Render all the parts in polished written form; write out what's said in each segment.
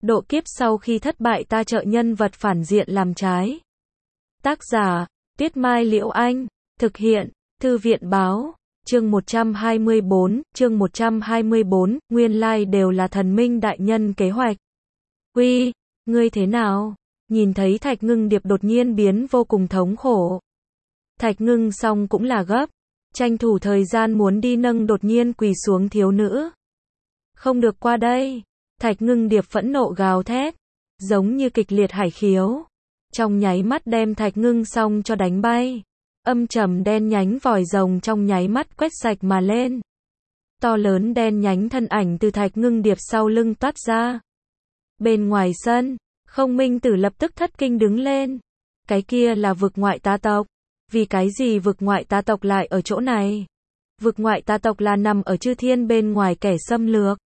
Độ kiếp sau khi thất bại ta trợ nhân vật phản diện làm trái. Tác giả, Tuyết Mai Liễu Anh. Thực hiện, Thư viện Báo. Chương 124, nguyên lai đều là thần minh đại nhân kế hoạch. Uy, ngươi thế nào? Nhìn thấy Thạch Ngưng Điệp đột nhiên biến vô cùng thống khổ. Thạch Ngưng Song cũng là gấp, tranh thủ thời gian muốn đi nâng đột nhiên quỳ xuống thiếu nữ. Không được qua đây. Thạch Ngưng Điệp phẫn nộ gào thét, giống như kịch liệt hải khiếu. Trong nháy mắt đem Thạch Ngưng Song cho đánh bay. Âm trầm đen nhánh vòi rồng trong nháy mắt quét sạch mà lên. To lớn đen nhánh thân ảnh từ Thạch Ngưng Điệp sau lưng toát ra. Bên ngoài sân, Không Minh Tử lập tức thất kinh đứng lên. Cái kia là vực ngoại tà tộc. Vì cái gì vực ngoại tà tộc lại ở chỗ này? Vực ngoại tà tộc là nằm ở Chư Thiên bên ngoài kẻ xâm lược.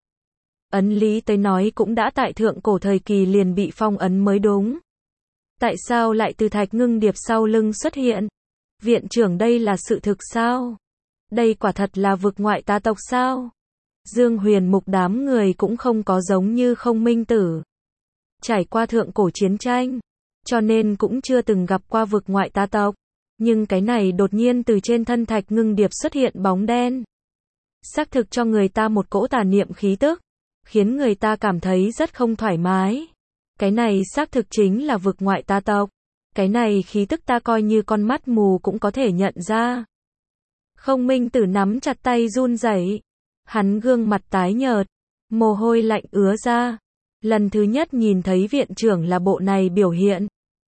Ấn lý tới nói cũng đã tại thượng cổ thời kỳ liền bị phong ấn mới đúng. Tại sao lại từ Thạch Ngưng Điệp sau lưng xuất hiện? Viện trưởng, đây là sự thực sao? Đây quả thật là vực ngoại tà tộc sao? Dương Huyền Mục đám người cũng không có giống như Không Minh Tử. Trải qua thượng cổ chiến tranh, cho nên cũng chưa từng gặp qua vực ngoại tà tộc. Nhưng cái này đột nhiên từ trên thân Thạch Ngưng Điệp xuất hiện bóng đen. Xác thực cho người ta một cỗ tà niệm khí tức, khiến người ta cảm thấy rất không thoải mái. Cái này xác thực chính là vực ngoại tà tộc. Cái này khí tức ta coi như con mắt mù cũng có thể nhận ra. Không Minh Tử nắm chặt tay run rẩy. Hắn gương mặt tái nhợt, mồ hôi lạnh ứa ra. Lần thứ nhất nhìn thấy viện trưởng là bộ này biểu hiện.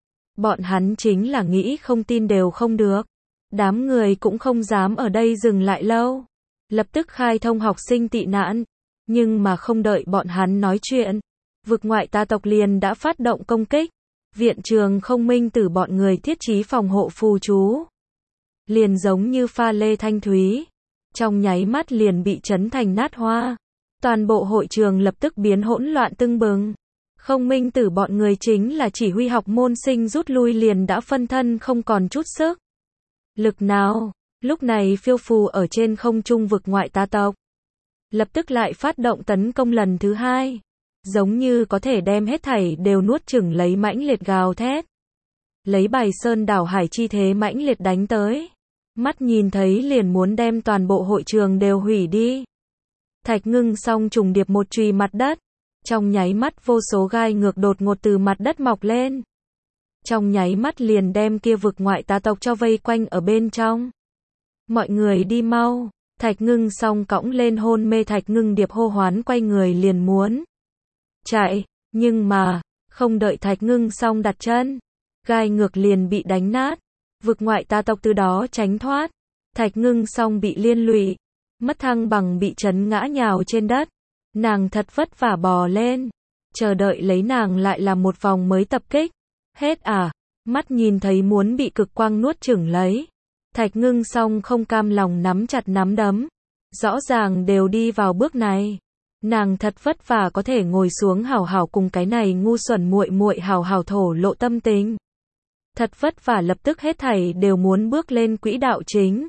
Bọn hắn chính là nghĩ không tin đều không được. Đám người cũng không dám ở đây dừng lại lâu. Lập tức khai thông học sinh tị nạn. Nhưng mà không đợi bọn hắn nói chuyện, vực ngoại tà tộc liền đã phát động công kích. Viện trường Không Minh Tử bọn người thiết trí phòng hộ phù chú. Liền giống như pha lê thanh thúy. Trong nháy mắt liền bị chấn thành nát hoa. Toàn bộ hội trường lập tức biến hỗn loạn tưng bừng. Không Minh Tử bọn người chính là chỉ huy học môn sinh rút lui liền đã phân thân không còn chút sức lực nào. Lúc này phiêu phù ở trên không trung vực ngoại tà tộc lập tức lại phát động tấn công lần thứ hai. Giống như có thể đem hết thảy đều nuốt chửng lấy mãnh liệt gào thét. Lấy Bài Sơn đảo hải chi thế mãnh liệt đánh tới. Mắt nhìn thấy liền muốn đem toàn bộ hội trường đều hủy đi. Thạch Ngưng Song trùng điệp một chùy mặt đất. Trong nháy mắt vô số gai ngược đột ngột từ mặt đất mọc lên. Trong nháy mắt liền đem kia vực ngoại tà tộc cho vây quanh ở bên trong. Mọi người đi mau. Thạch Ngưng Song cõng lên hôn mê Thạch Ngưng Điệp hô hoán quay người liền muốn chạy, nhưng mà, không đợi Thạch Ngưng Song đặt chân, gai ngược liền bị đánh nát. Vực ngoại tà tộc từ đó tránh thoát. Thạch Ngưng Song bị liên lụy, mất thăng bằng bị chấn ngã nhào trên đất. Nàng thật vất vả bò lên, chờ đợi lấy nàng lại là một vòng mới tập kích. Hết à? Mắt nhìn thấy muốn bị cực quang nuốt chửng lấy. Thạch Ngưng Song không cam lòng nắm chặt nắm đấm. Rõ ràng đều đi vào bước này. Nàng thật vất vả có thể ngồi xuống hào hào cùng cái này ngu xuẩn muội muội hào hào thổ lộ tâm tình. Thật vất vả lập tức hết thảy đều muốn bước lên quỹ đạo chính.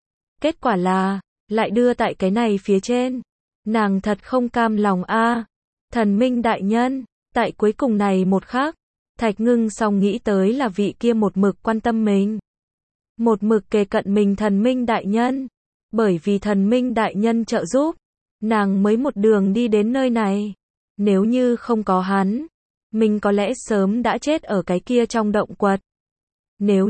Kết quả là, lại đưa tại cái này phía trên. Nàng thật không cam lòng a. Thần minh đại nhân, tại cuối cùng này một khắc, Thạch Ngưng Song nghĩ tới là vị kia một mực quan tâm mình. Một mực kề cận mình thần minh đại nhân. Bởi vì thần minh đại nhân trợ giúp, nàng mới một đường đi đến nơi này. Nếu như không có hắn, mình có lẽ sớm đã chết ở cái kia trong động quật. Nếu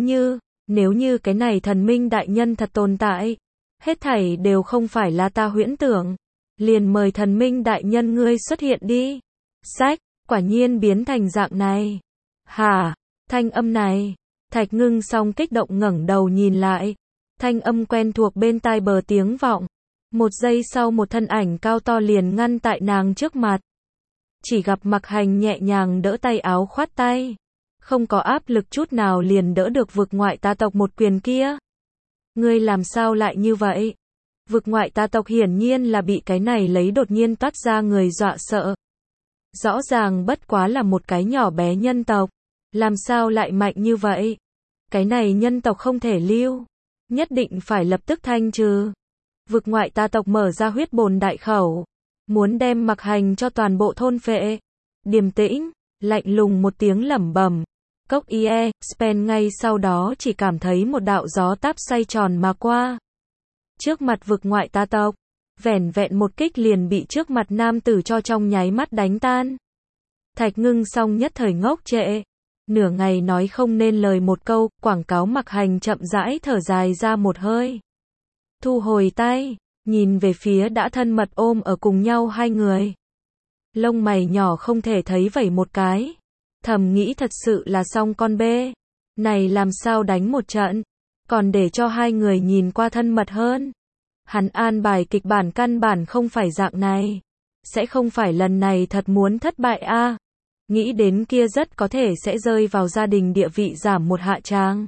như cái này thần minh đại nhân thật tồn tại, hết thảy đều không phải là ta huyễn tưởng, liền mời thần minh đại nhân ngươi xuất hiện đi. Sách, quả nhiên biến thành dạng này. Hả? Thanh âm này. Thạch Ngưng Song kích động ngẩng đầu nhìn lại. Thanh âm quen thuộc bên tai bờ tiếng vọng. Một giây sau một thân ảnh cao to liền ngăn tại nàng trước mặt. Chỉ gặp Mặc Hành nhẹ nhàng đỡ tay áo khoát tay. Không có áp lực chút nào liền đỡ được vực ngoại tà tộc một quyền kia. Ngươi làm sao lại như vậy? Vực ngoại tà tộc hiển nhiên là bị cái này lấy đột nhiên toát ra người dọa sợ. Rõ ràng bất quá là một cái nhỏ bé nhân tộc. Làm sao lại mạnh như vậy? Cái này nhân tộc không thể lưu. Nhất định phải lập tức thanh trừ. Vực ngoại tà tộc mở ra huyết bồn đại khẩu. Muốn đem Mặc Hành cho toàn bộ thôn phệ. điềm tĩnh, lạnh lùng một tiếng lẩm bẩm. Cốc ie, Spen ngay sau đó chỉ cảm thấy một đạo gió táp xoay tròn mà qua. Trước mặt vực ngoại tà tộc, vẻn vẹn một kích liền bị trước mặt nam tử cho trong nháy mắt đánh tan. Thạch Ngưng Song nhất thời ngốc trệ. Nửa ngày nói không nên lời một câu, quảng cáo Mặc Hành chậm rãi thở dài ra một hơi. Thu hồi tay, nhìn về phía đã thân mật ôm ở cùng nhau hai người. Lông mày nhỏ không thể thấy vẩy một cái. Thầm nghĩ thật sự là xong con bê. Này làm sao đánh một trận, còn để cho hai người nhìn qua thân mật hơn. Hắn an bài kịch bản căn bản không phải dạng này. Sẽ không phải lần này thật muốn thất bại a. Nghĩ đến kia rất có thể sẽ rơi vào gia đình địa vị giảm một hạ tràng.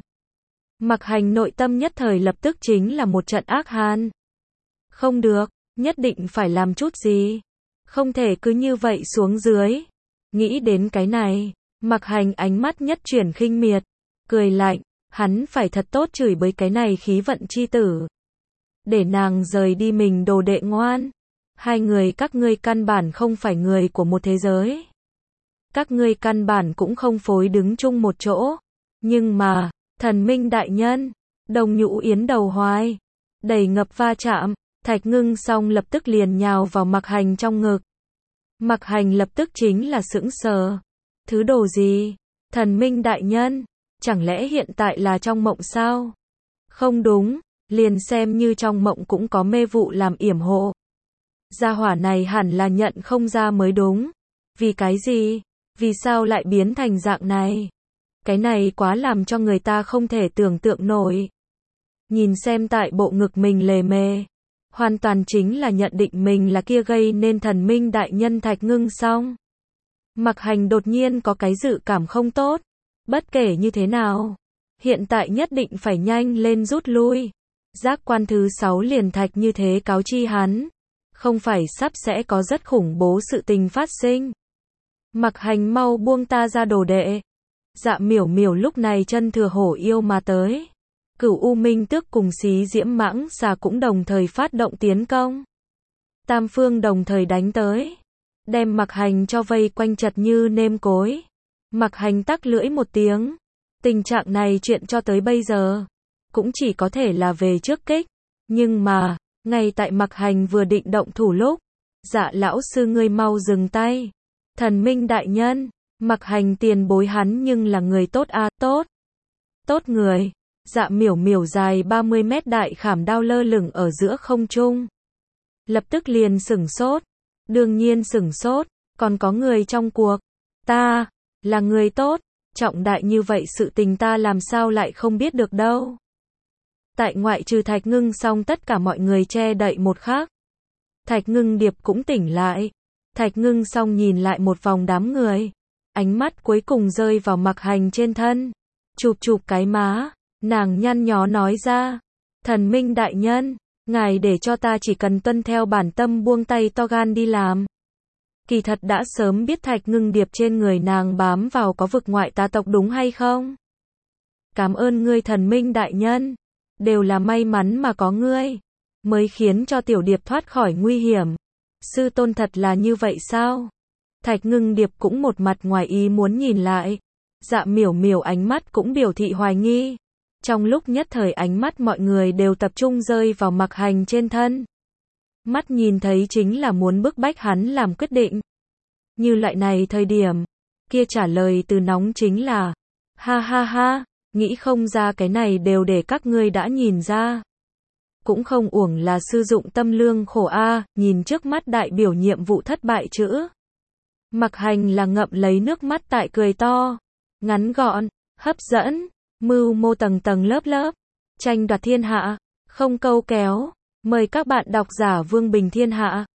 Mặc Hành nội tâm nhất thời lập tức chính là một trận ác hàn. Không được, nhất định phải làm chút gì. Không thể cứ như vậy xuống dưới. Nghĩ đến cái này, Mặc Hành ánh mắt nhất chuyển khinh miệt, cười lạnh, hắn phải thật tốt chửi bới cái này khí vận chi tử. Để nàng rời đi mình đồ đệ ngoan. Hai người các ngươi căn bản không phải người của một thế giới. Các ngươi căn bản cũng không phối đứng chung một chỗ. Nhưng mà, thần minh đại nhân, Đồng Nhũ Yến đầu hoài, đầy ngập va chạm, Thạch Ngưng Song lập tức liền nhào vào Mặc Hành trong ngực. Mặc Hành lập tức chính là sững sờ. Thứ đồ gì? Thần minh đại nhân, chẳng lẽ hiện tại là trong mộng sao? Không đúng, liền xem như trong mộng cũng có mê vụ làm yểm hộ. Gia hỏa này hẳn là nhận không ra mới đúng. Vì cái gì? Vì sao lại biến thành dạng này? Cái này quá làm cho người ta không thể tưởng tượng nổi. Nhìn xem tại bộ ngực mình lề mề, hoàn toàn chính là nhận định mình là kia gây nên thần minh đại nhân Thạch Ngưng Song. Mặc Hành đột nhiên có cái dự cảm không tốt. Bất kể như thế nào, hiện tại nhất định phải nhanh lên rút lui. Giác quan thứ 6 liền thạch như thế cáo chi hắn. Không phải sắp sẽ có rất khủng bố sự tình phát sinh. Mặc Hành mau buông ta ra đồ đệ. Dạ Miểu Miểu lúc này chân thừa hổ yêu mà tới. Cửu U Minh Tước cùng Xí Diễm Mãng Xà cũng đồng thời phát động tiến công. Tam phương đồng thời đánh tới, đem Mặc Hành cho vây quanh chật như nêm cối. Mặc Hành tắc lưỡi một tiếng. Tình trạng này chuyện cho tới bây giờ cũng chỉ có thể là về trước kích. Nhưng mà, ngay tại Mặc Hành vừa định động thủ lúc, dạ lão sư ngươi mau dừng tay. Thần minh đại nhân, Mặc Hành tiền bối hắn nhưng là người tốt a, tốt. Tốt người. Dạ Miểu Miểu dài 30 mét đại khảm đao lơ lửng ở giữa không trung. Lập tức liền sửng sốt. Đương nhiên sửng sốt, còn có người trong cuộc. Ta, là người tốt, trọng đại như vậy sự tình ta làm sao lại không biết được đâu. Tại ngoại trừ Thạch Ngưng Song tất cả mọi người che đậy một khắc. Thạch Ngưng Điệp cũng tỉnh lại. Thạch Ngưng Song nhìn lại một vòng đám người. Ánh mắt cuối cùng rơi vào Mặc Hành trên thân. Chụp chụp cái má, nàng nhăn nhó nói ra. Thần minh đại nhân, ngài để cho ta chỉ cần tuân theo bản tâm buông tay to gan đi làm. Kỳ thật đã sớm biết Thạch Ngưng Điệp trên người nàng bám vào có vực ngoại tà tộc đúng hay không? Cảm ơn ngươi thần minh đại nhân. Đều là may mắn mà có ngươi, mới khiến cho tiểu điệp thoát khỏi nguy hiểm. Sư tôn thật là như vậy sao? Thạch Ngưng Điệp cũng một mặt ngoài ý muốn nhìn lại. Dạ Miểu Miểu ánh mắt cũng biểu thị hoài nghi. Trong lúc nhất thời ánh mắt mọi người đều tập trung rơi vào Mặc Hành trên thân. Mắt nhìn thấy chính là muốn bức bách hắn làm quyết định. Như loại này thời điểm, kia trả lời từ nóng chính là, ha ha ha, nghĩ không ra cái này đều để các ngươi đã nhìn ra. Cũng không uổng là sử dụng tâm lương khổ a, nhìn trước mắt đại biểu nhiệm vụ thất bại chữ. Mặc Hành là ngậm lấy nước mắt tại cười to, ngắn gọn, hấp dẫn, mưu mô tầng tầng lớp lớp, tranh đoạt thiên hạ, không câu kéo, mời các bạn độc giả Vương Bình Thiên Hạ.